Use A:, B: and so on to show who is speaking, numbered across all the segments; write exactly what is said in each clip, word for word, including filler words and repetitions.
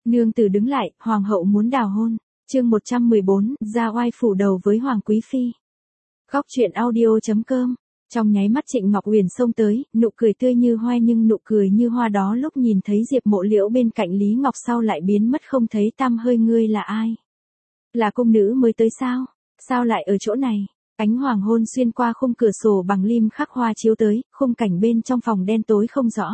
A: Nương tử đứng lại, hoàng hậu muốn đào hôn. Chương một trăm mười bốn, ra oai phủ đầu với hoàng quý phi. Góc truyện audio chấm com. Trong nháy mắt Trịnh Ngọc Uyển xông tới, nụ cười tươi như hoa nhưng nụ cười như hoa đó lúc nhìn thấy Diệp Mộ Liễu bên cạnh Lý Ngọc sau lại biến mất không thấy tăm hơi. Ngươi là ai? Là cung nữ mới tới sao? Sao lại ở chỗ này? Ánh hoàng hôn xuyên qua khung cửa sổ bằng lim khắc hoa chiếu tới, khung cảnh bên trong phòng đen tối không rõ.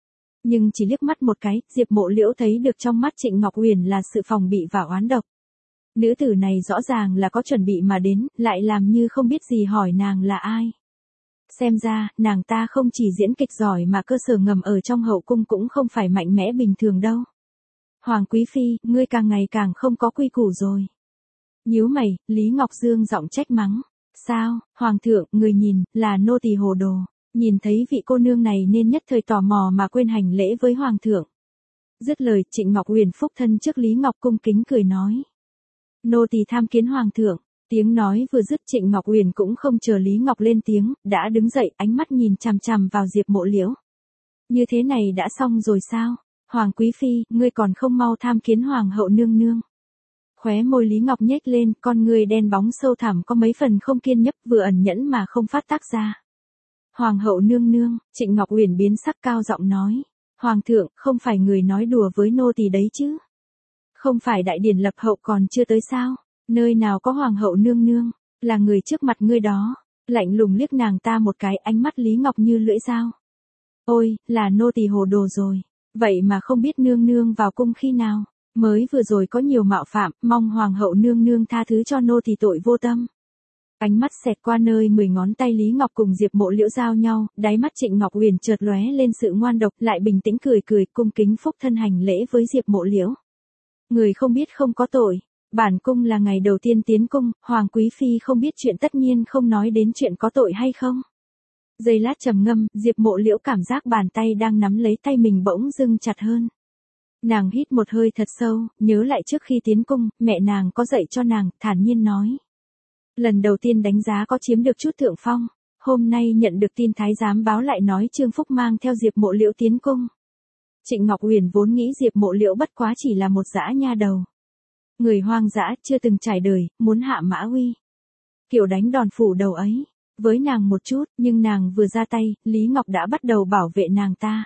A: Nhưng chỉ liếc mắt một cái, Diệp Mộ Liễu thấy được trong mắt Trịnh Ngọc Uyển là sự phòng bị và oán độc. Nữ tử này rõ ràng là có chuẩn bị mà đến, lại làm như không biết gì hỏi nàng là ai. Xem ra, nàng ta không chỉ diễn kịch giỏi mà cơ sở ngầm ở trong hậu cung cũng không phải mạnh mẽ bình thường đâu. Hoàng quý phi, ngươi càng ngày càng không có quy củ rồi. Nhíu mày, Lý Ngọc Dương giọng trách mắng. Sao, hoàng thượng, người nhìn, là nô tỳ hồ đồ. Nhìn thấy vị cô nương này nên nhất thời tò mò mà quên hành lễ với hoàng thượng. Dứt lời, Trịnh Ngọc Uyển phúc thân trước Lý Ngọc cung kính cười nói. Nô tỳ tham kiến hoàng thượng. Tiếng nói vừa dứt Trịnh Ngọc Uyển cũng không chờ Lý Ngọc lên tiếng, đã đứng dậy, ánh mắt nhìn chằm chằm vào Diệp Mộ Liễu. Như thế này đã xong rồi sao? Hoàng quý phi, ngươi còn không mau tham kiến hoàng hậu nương nương. Khóe môi Lý Ngọc nhếch lên, con người đen bóng sâu thẳm có mấy phần không kiên nhẫn, vừa ẩn nhẫn mà không phát tác ra. Hoàng hậu nương nương, Trịnh Ngọc Uyển biến sắc cao giọng nói. Hoàng thượng, không phải người nói đùa với nô tỳ đấy chứ? Không phải đại điển lập hậu còn chưa tới sao? Nơi nào có hoàng hậu nương nương, là người trước mặt ngươi đó. Lạnh lùng liếc nàng ta một cái, ánh mắt Lý Ngọc như lưỡi dao. Ôi, là nô tỳ hồ đồ rồi. Vậy mà không biết nương nương vào cung khi nào. Mới vừa rồi có nhiều mạo phạm, mong hoàng hậu nương nương tha thứ cho nô tỳ tội vô tâm. Ánh mắt xẹt qua nơi mười ngón tay Lý Ngọc cùng Diệp Mộ Liễu giao nhau, đáy mắt Trịnh Ngọc Uyển chợt lóe lên sự ngoan độc, lại bình tĩnh cười cười, cung kính phúc thân hành lễ với Diệp Mộ Liễu. Người không biết không có tội. Bản cung là ngày đầu tiên tiến cung, hoàng quý phi không biết chuyện tất nhiên không nói đến chuyện có tội hay không. Giây lát trầm ngâm, Diệp Mộ Liễu cảm giác bàn tay đang nắm lấy tay mình bỗng dưng chặt hơn. Nàng hít một hơi thật sâu, nhớ lại trước khi tiến cung, mẹ nàng có dạy cho nàng, thản nhiên nói. Lần đầu tiên đánh giá có chiếm được chút thượng phong, hôm nay nhận được tin thái giám báo lại nói Trương Phúc mang theo Diệp Mộ Liễu tiến cung. Trịnh Ngọc Uyển vốn nghĩ Diệp Mộ Liễu bất quá chỉ là một dã nha đầu. Người hoang dã chưa từng trải đời, muốn hạ mã uy. Kiểu đánh đòn phủ đầu ấy, với nàng một chút, nhưng nàng vừa ra tay, Lý Ngọc đã bắt đầu bảo vệ nàng ta.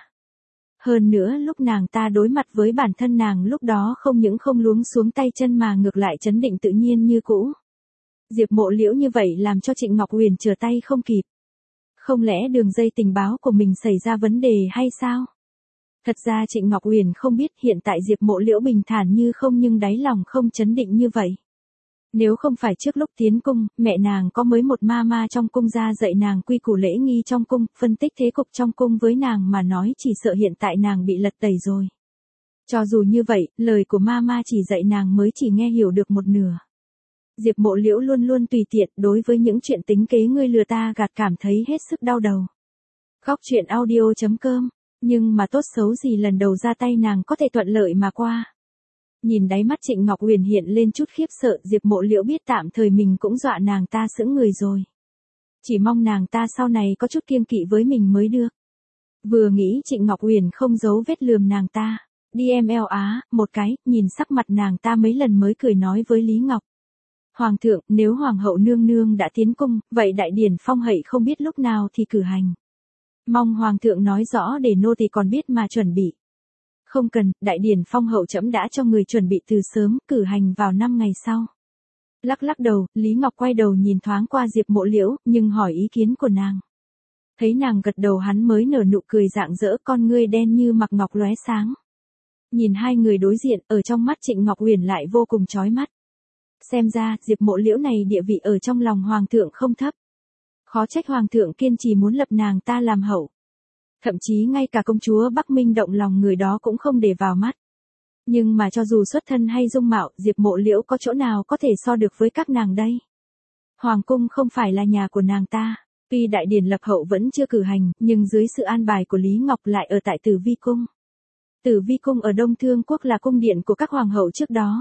A: Hơn nữa lúc nàng ta đối mặt với bản thân nàng lúc đó không những không luống xuống tay chân mà ngược lại trấn định tự nhiên như cũ. Diệp Mộ Liễu như vậy làm cho Trịnh Ngọc Uyển trở tay không kịp. Không lẽ đường dây tình báo của mình xảy ra vấn đề hay sao? Thật ra Trịnh Ngọc Uyển không biết hiện tại Diệp Mộ Liễu bình thản như không nhưng đáy lòng không chấn định như vậy. Nếu không phải trước lúc tiến cung, mẹ nàng có mới một ma ma trong cung ra dạy nàng quy củ lễ nghi trong cung, phân tích thế cục trong cung với nàng mà nói chỉ sợ hiện tại nàng bị lật tẩy rồi. Cho dù như vậy, lời của ma ma chỉ dạy nàng mới chỉ nghe hiểu được một nửa. Diệp Mộ Liễu luôn luôn tùy tiện đối với những chuyện tính kế ngươi lừa ta gạt cảm thấy hết sức đau đầu. Góc truyện audio chấm com. Nhưng mà tốt xấu gì lần đầu ra tay nàng có thể thuận lợi mà qua. Nhìn đáy mắt Trịnh Ngọc Uyển hiện lên chút khiếp sợ, Diệp Mộ Liễu biết tạm thời mình cũng dọa nàng ta sững người rồi. Chỉ mong nàng ta sau này có chút kiêng kỵ với mình mới được. Vừa nghĩ Trịnh Ngọc Uyển không giấu vết lườm nàng ta, đi em eo á, một cái, nhìn sắc mặt nàng ta mấy lần mới cười nói với Lý Ngọc. Hoàng thượng, nếu hoàng hậu nương nương đã tiến cung, vậy đại điển phong hậy không biết lúc nào thì cử hành. Mong hoàng thượng nói rõ để nô tỳ còn biết mà chuẩn bị. Không cần, đại điển phong hậu trẫm đã cho người chuẩn bị từ sớm, cử hành vào năm ngày sau. Lắc lắc đầu, Lý Ngọc quay đầu nhìn thoáng qua Diệp Mộ Liễu, nhưng hỏi ý kiến của nàng. Thấy nàng gật đầu hắn mới nở nụ cười rạng rỡ, con ngươi đen như mặc ngọc lóe sáng. Nhìn hai người đối diện, ở trong mắt Trịnh Ngọc Uyển lại vô cùng chói mắt. Xem ra, Diệp Mộ Liễu này địa vị ở trong lòng hoàng thượng không thấp. Khó trách hoàng thượng kiên trì muốn lập nàng ta làm hậu. Thậm chí ngay cả công chúa Bắc Minh động lòng người đó cũng không để vào mắt. Nhưng mà cho dù xuất thân hay dung mạo, Diệp Mộ Liễu có chỗ nào có thể so được với các nàng đây? Hoàng cung không phải là nhà của nàng ta. Tuy đại điển lập hậu vẫn chưa cử hành, nhưng dưới sự an bài của Lý Ngọc lại ở tại Tử Vi cung. Tử Vi cung ở Đông Thương quốc là cung điện của các hoàng hậu trước đó.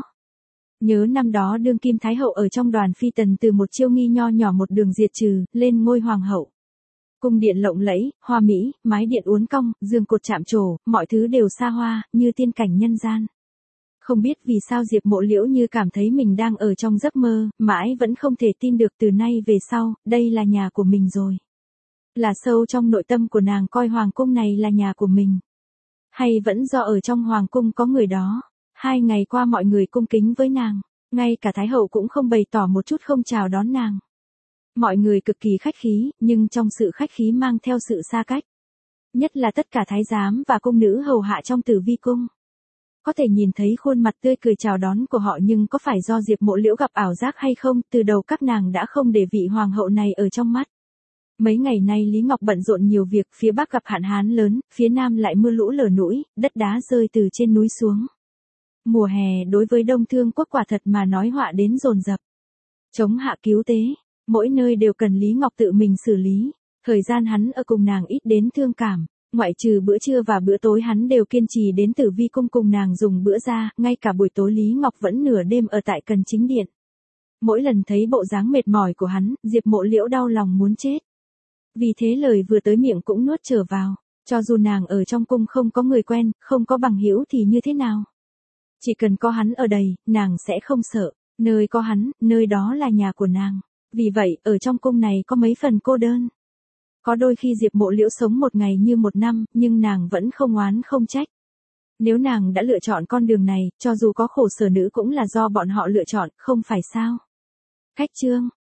A: Nhớ năm đó đương kim thái hậu ở trong đoàn phi tần từ một chiêu nghi nho nhỏ một đường diệt trừ, lên ngôi hoàng hậu. Cung điện lộng lẫy, hoa mỹ, mái điện uốn cong, giường cột chạm trổ, mọi thứ đều xa hoa, như tiên cảnh nhân gian. Không biết vì sao Diệp Mộ Liễu như cảm thấy mình đang ở trong giấc mơ, mãi vẫn không thể tin được từ nay về sau, đây là nhà của mình rồi. Là sâu trong nội tâm của nàng coi hoàng cung này là nhà của mình. Hay vẫn do ở trong hoàng cung có người đó. Hai ngày qua mọi người cung kính với nàng, ngay cả Thái hậu cũng không bày tỏ một chút không chào đón nàng. Mọi người cực kỳ khách khí, nhưng trong sự khách khí mang theo sự xa cách. Nhất là tất cả thái giám và cung nữ hầu hạ trong Tử Vi cung. Có thể nhìn thấy khuôn mặt tươi cười chào đón của họ, nhưng có phải do Diệp Mộ Liễu gặp ảo giác hay không, từ đầu các nàng đã không để vị hoàng hậu này ở trong mắt. Mấy ngày nay Lý Ngọc bận rộn nhiều việc, phía bắc gặp hạn hán lớn, phía nam lại mưa lũ lở nũi, đất đá rơi từ trên núi xuống. Mùa hè đối với Đông Thương quốc quả thật mà nói họa đến dồn dập. Chống hạ cứu tế, mỗi nơi đều cần Lý Ngọc tự mình xử lý. Thời gian hắn ở cùng nàng ít đến thương cảm, ngoại trừ bữa trưa và bữa tối hắn đều kiên trì đến Tử Vi cung cùng nàng dùng bữa ra, ngay cả buổi tối Lý Ngọc vẫn nửa đêm ở tại Cần Chính Điện. Mỗi lần thấy bộ dáng mệt mỏi của hắn, Diệp Mộ Liễu đau lòng muốn chết. Vì thế lời vừa tới miệng cũng nuốt trở vào, cho dù nàng ở trong cung không có người quen, không có bằng hữu thì như thế nào. Chỉ cần có hắn ở đây, nàng sẽ không sợ, nơi có hắn, nơi đó là nhà của nàng. Vì vậy, ở trong cung này có mấy phần cô đơn. Có đôi khi Diệp Mộ Liễu sống một ngày như một năm, nhưng nàng vẫn không oán không trách. Nếu nàng đã lựa chọn con đường này, cho dù có khổ sở nữ cũng là do bọn họ lựa chọn, không phải sao. Khách chương.